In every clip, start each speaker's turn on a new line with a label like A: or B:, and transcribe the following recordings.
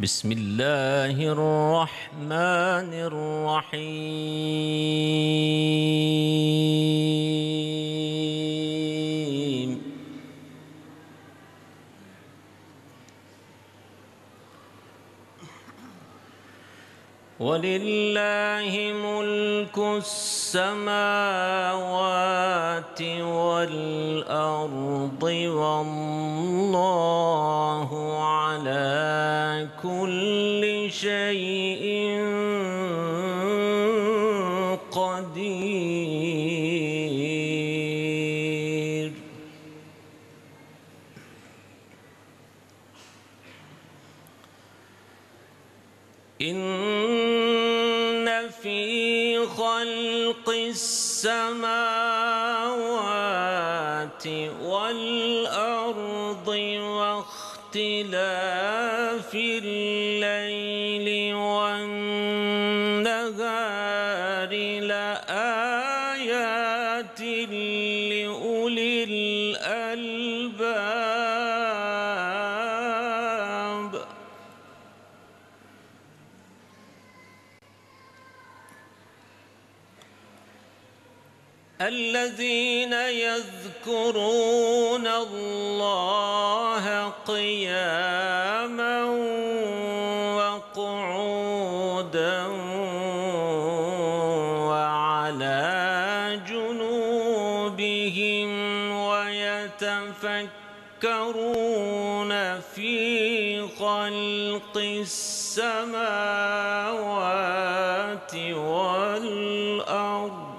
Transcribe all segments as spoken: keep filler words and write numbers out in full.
A: بسم الله الرحمن الرحيم. ولله ملك السماوات والأرض والله على كل شيء قدير. إن في خلق السماوات والأرض واختلاف الليل والنهار لآيات لأولي الألباب. الذين يذكرون الله قياما وقعودا وعلى جنوبهم ويتفكرون في خلق السماوات والأرض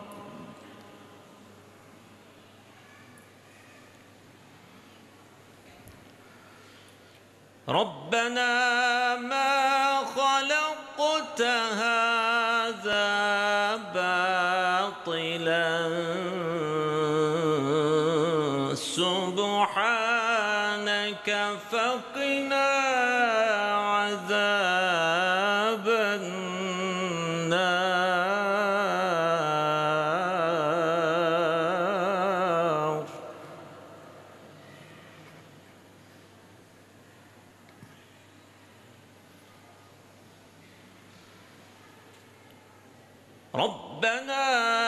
A: ربنا ما خلقت هذا باطلا سبحانك فقنا عذاب النار. ربنا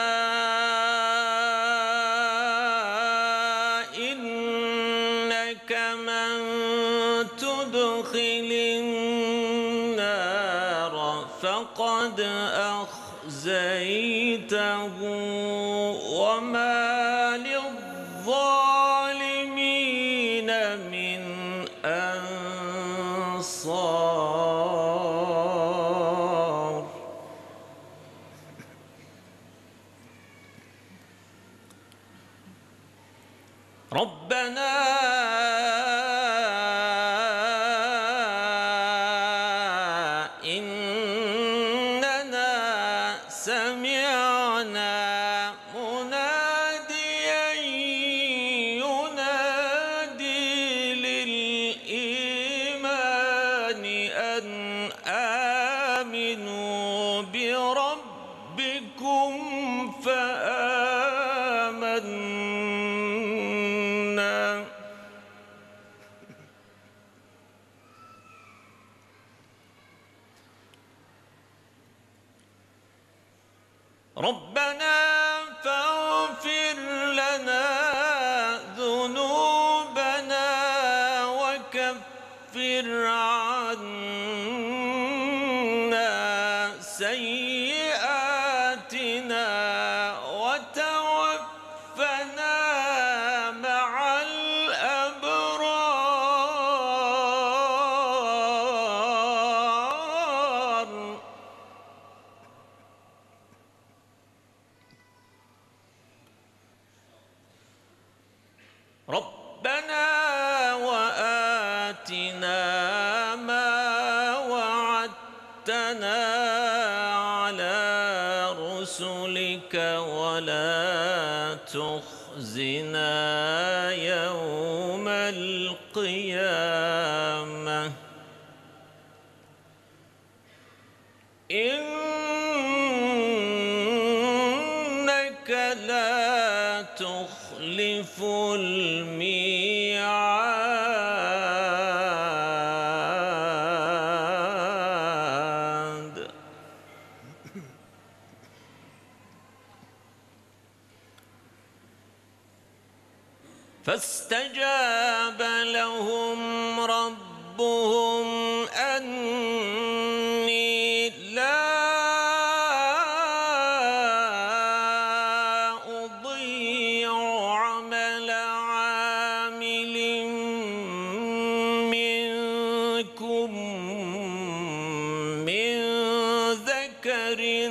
A: إنك من تدخل النار فقد أخزيته وما للظالمين من أنصار. ربنا إننا سمعنا مناديا ينادي للإيمان أن آمنوا بربكم فآمنا. ربنا فاغفر لنا ذنوبنا وكفر عنا سيئاتنا وتوفنا مع الأبرار. ربنا وآتنا ما وعدتنا على رسلك ولا تخزنا يوم القيامة إنك لا تخلف الميعاد. فاستجاب لهم ربهم أني لا أضيع عمل عامل منكم من ذكر